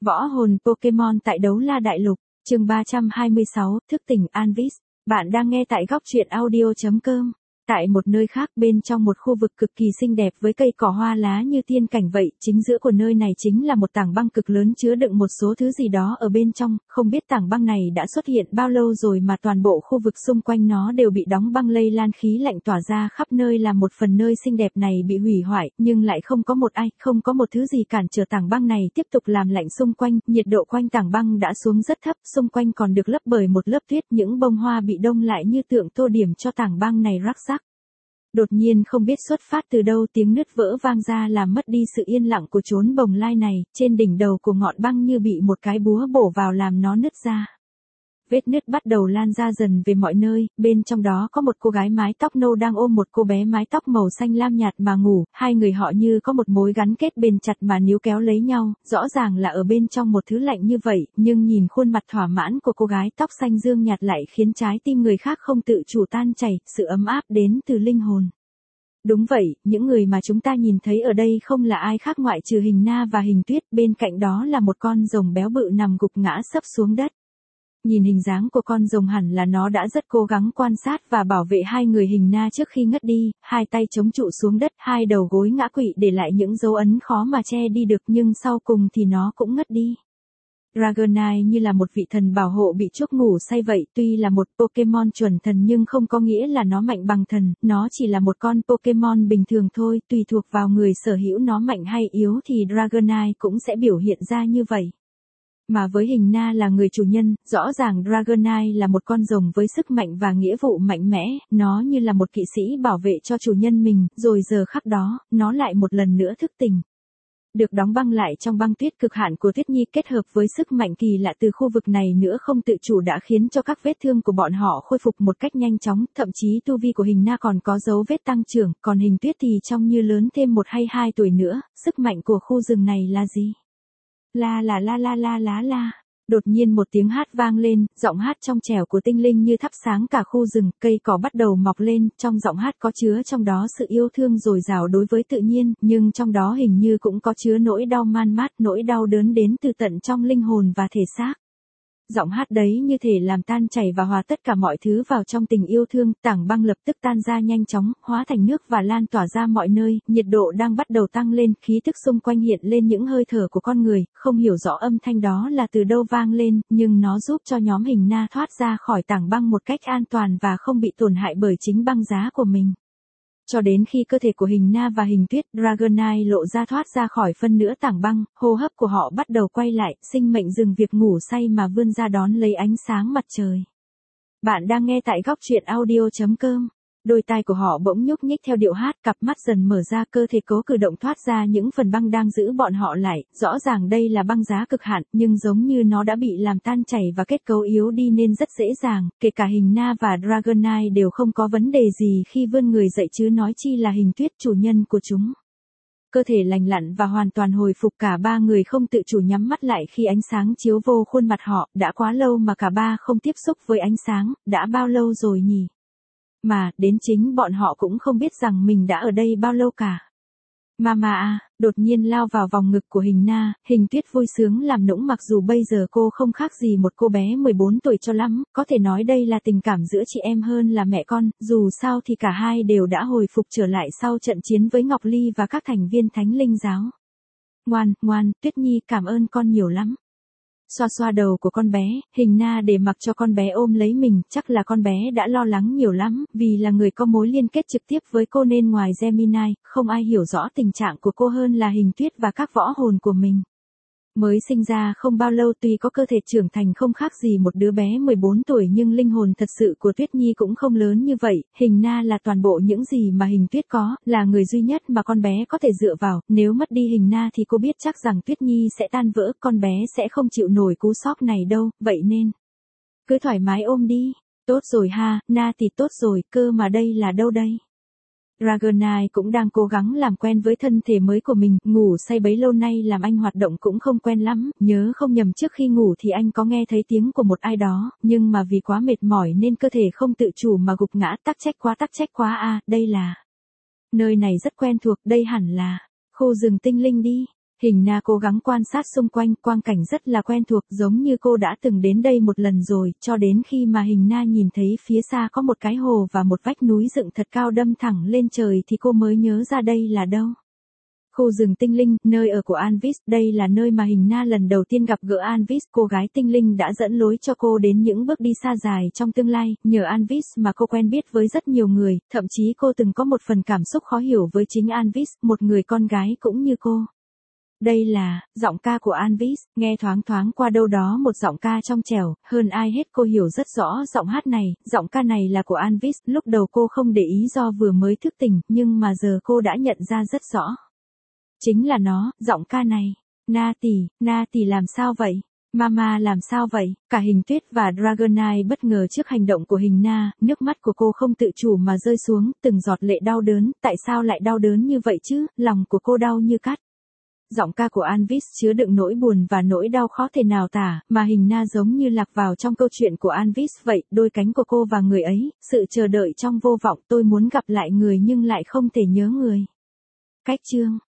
Võ hồn Pokemon tại Đấu La Đại Lục, chương 326, thức tỉnh Anvis. Bạn đang nghe tại góc truyện audio.com. Tại một nơi khác bên trong một khu vực cực kỳ xinh đẹp với cây cỏ hoa lá như tiên cảnh vậy, chính giữa của nơi này chính là một tảng băng cực lớn chứa đựng một số thứ gì đó ở bên trong, không biết tảng băng này đã xuất hiện bao lâu rồi mà toàn bộ khu vực xung quanh nó đều bị đóng băng lây lan khí lạnh tỏa ra khắp nơi làm một phần nơi xinh đẹp này bị hủy hoại, nhưng lại không có một ai, không có một thứ gì cản trở tảng băng này tiếp tục làm lạnh xung quanh, nhiệt độ quanh tảng băng đã xuống rất thấp, xung quanh còn được lấp bởi một lớp tuyết, những bông hoa bị đông lại như tượng tô điểm cho tảng băng này rắc rắc. Đột nhiên không biết xuất phát từ đâu tiếng nứt vỡ vang ra làm mất đi sự yên lặng của chốn bồng lai này, trên đỉnh đầu của ngọn băng như bị một cái búa bổ vào làm nó nứt ra. Vết nứt bắt đầu lan ra dần về mọi nơi, bên trong đó có một cô gái mái tóc nâu đang ôm một cô bé mái tóc màu xanh lam nhạt mà ngủ, hai người họ như có một mối gắn kết bền chặt mà níu kéo lấy nhau, rõ ràng là ở bên trong một thứ lạnh như vậy, nhưng nhìn khuôn mặt thỏa mãn của cô gái tóc xanh dương nhạt lại khiến trái tim người khác không tự chủ tan chảy, sự ấm áp đến từ linh hồn. Đúng vậy, những người mà chúng ta nhìn thấy ở đây không là ai khác ngoại trừ Hình Na và Hình Tuyết, bên cạnh đó là một con rồng béo bự nằm gục ngã sấp xuống đất. Nhìn hình dáng của con rồng hẳn là nó đã rất cố gắng quan sát và bảo vệ hai người Hình Na trước khi ngất đi, hai tay chống trụ xuống đất, hai đầu gối ngã quỵ để lại những dấu ấn khó mà che đi được, nhưng sau cùng thì nó cũng ngất đi. Dragonite như là một vị thần bảo hộ bị chuốc ngủ say vậy, tuy là một Pokemon chuẩn thần nhưng không có nghĩa là nó mạnh bằng thần, nó chỉ là một con Pokemon bình thường thôi, tùy thuộc vào người sở hữu nó mạnh hay yếu thì Dragonite cũng sẽ biểu hiện ra như vậy. Mà với Hình Na là người chủ nhân, rõ ràng Dragonite là một con rồng với sức mạnh và nghĩa vụ mạnh mẽ, nó như là một kỵ sĩ bảo vệ cho chủ nhân mình, rồi giờ khắc đó, nó lại một lần nữa thức tỉnh. Được đóng băng lại trong băng tuyết cực hạn của Tuyết Nhi kết hợp với sức mạnh kỳ lạ từ khu vực này nữa không tự chủ đã khiến cho các vết thương của bọn họ khôi phục một cách nhanh chóng, thậm chí tu vi của Hình Na còn có dấu vết tăng trưởng, còn Hình Tuyết thì trông như lớn thêm 1 hay 2 tuổi nữa, sức mạnh của khu rừng này là gì? La la la la la la la. Đột nhiên một tiếng hát vang lên, giọng hát trong trẻo của tinh linh như thắp sáng cả khu rừng, cây cỏ bắt đầu mọc lên, trong giọng hát có chứa trong đó sự yêu thương dồi dào đối với tự nhiên, nhưng trong đó hình như cũng có chứa nỗi đau man mát, nỗi đau đớn đến từ tận trong linh hồn và thể xác. Giọng hát đấy như thể làm tan chảy và hòa tất cả mọi thứ vào trong tình yêu thương, tảng băng lập tức tan ra nhanh chóng, hóa thành nước và lan tỏa ra mọi nơi, nhiệt độ đang bắt đầu tăng lên, khí tức xung quanh hiện lên những hơi thở của con người, không hiểu rõ âm thanh đó là từ đâu vang lên, nhưng nó giúp cho nhóm Hình Na thoát ra khỏi tảng băng một cách an toàn và không bị tổn hại bởi chính băng giá của mình. Cho đến khi cơ thể của Hình Na và Hình Tuyết, Dragonite lộ ra thoát ra khỏi phân nửa tảng băng, hô hấp của họ bắt đầu quay lại, sinh mệnh dừng việc ngủ say mà vươn ra đón lấy ánh sáng mặt trời. Bạn đang nghe tại góc truyện audio.com. Đôi tai của họ bỗng nhúc nhích theo điệu hát, cặp mắt dần mở ra, cơ thể cố cử động thoát ra những phần băng đang giữ bọn họ lại, rõ ràng đây là băng giá cực hạn, nhưng giống như nó đã bị làm tan chảy và kết cấu yếu đi nên rất dễ dàng, kể cả Hình Na và Dragonite đều không có vấn đề gì khi vươn người dậy chứ nói chi là Hình Tuyết chủ nhân của chúng. Cơ thể lành lặn và hoàn toàn hồi phục, cả ba người không tự chủ nhắm mắt lại khi ánh sáng chiếu vô khuôn mặt họ, đã quá lâu mà cả ba không tiếp xúc với ánh sáng, đã bao lâu rồi nhỉ? Mà, đến chính bọn họ cũng không biết rằng mình đã ở đây bao lâu cả. Mama à, đột nhiên lao vào vòng ngực của Hình Na, Hình Tuyết vui sướng làm nũng mặc dù bây giờ cô không khác gì một cô bé 14 tuổi cho lắm, có thể nói đây là tình cảm giữa chị em hơn là mẹ con, dù sao thì cả hai đều đã hồi phục trở lại sau trận chiến với Ngọc Ly và các thành viên Thánh Linh Giáo. Ngoan, ngoan, Tuyết Nhi cảm ơn con nhiều lắm. Xoa xoa đầu của con bé, Hình Na để mặc cho con bé ôm lấy mình, chắc là con bé đã lo lắng nhiều lắm, vì là người có mối liên kết trực tiếp với cô nên ngoài Gemini, không ai hiểu rõ tình trạng của cô hơn là Hình Tuyết và các võ hồn của mình. Mới sinh ra không bao lâu tuy có cơ thể trưởng thành không khác gì một đứa bé 14 tuổi nhưng linh hồn thật sự của Tuyết Nhi cũng không lớn như vậy, Hình Na là toàn bộ những gì mà Hình Tuyết có, là người duy nhất mà con bé có thể dựa vào, nếu mất đi Hình Na thì cô biết chắc rằng Tuyết Nhi sẽ tan vỡ, con bé sẽ không chịu nổi cú sốc này đâu, vậy nên cứ thoải mái ôm đi. Tốt rồi ha, Na thì tốt rồi, cơ mà đây là đâu đây? Dragonite cũng đang cố gắng làm quen với thân thể mới của mình, ngủ say bấy lâu nay làm anh hoạt động cũng không quen lắm, nhớ không nhầm trước khi ngủ thì anh có nghe thấy tiếng của một ai đó, nhưng mà vì quá mệt mỏi nên cơ thể không tự chủ mà gục ngã, tắc trách quá à, đây là... Nơi này rất quen thuộc, đây hẳn là... Khu rừng tinh linh đi. Hình Na cố gắng quan sát xung quanh, quang cảnh rất là quen thuộc, giống như cô đã từng đến đây một lần rồi, cho đến khi mà Hình Na nhìn thấy phía xa có một cái hồ và một vách núi dựng thật cao đâm thẳng lên trời thì cô mới nhớ ra đây là đâu. Khu rừng tinh linh, nơi ở của Anvis, đây là nơi mà Hình Na lần đầu tiên gặp gỡ Anvis, cô gái tinh linh đã dẫn lối cho cô đến những bước đi xa dài trong tương lai, nhờ Anvis mà cô quen biết với rất nhiều người, thậm chí cô từng có một phần cảm xúc khó hiểu với chính Anvis, một người con gái cũng như cô. Đây là giọng ca của Anvis, nghe thoáng thoáng qua đâu đó một giọng ca trong trẻo, hơn ai hết cô hiểu rất rõ giọng hát này, giọng ca này là của Anvis, lúc đầu cô không để ý do vừa mới thức tỉnh, nhưng mà giờ cô đã nhận ra rất rõ. Chính là nó, giọng ca này. Na tỷ làm sao vậy? Mama làm sao vậy? Cả Hình Tuyết và Dragonite bất ngờ trước hành động của Hình Na, nước mắt của cô không tự chủ mà rơi xuống, từng giọt lệ đau đớn, tại sao lại đau đớn như vậy chứ, lòng của cô đau như cắt. Giọng ca của Anvis chứa đựng nỗi buồn và nỗi đau khó thể nào tả, mà Hình Na giống như lạc vào trong câu chuyện của Anvis vậy, đôi cánh của cô và người ấy, sự chờ đợi trong vô vọng, tôi muốn gặp lại người nhưng lại không thể nhớ người. Cách chương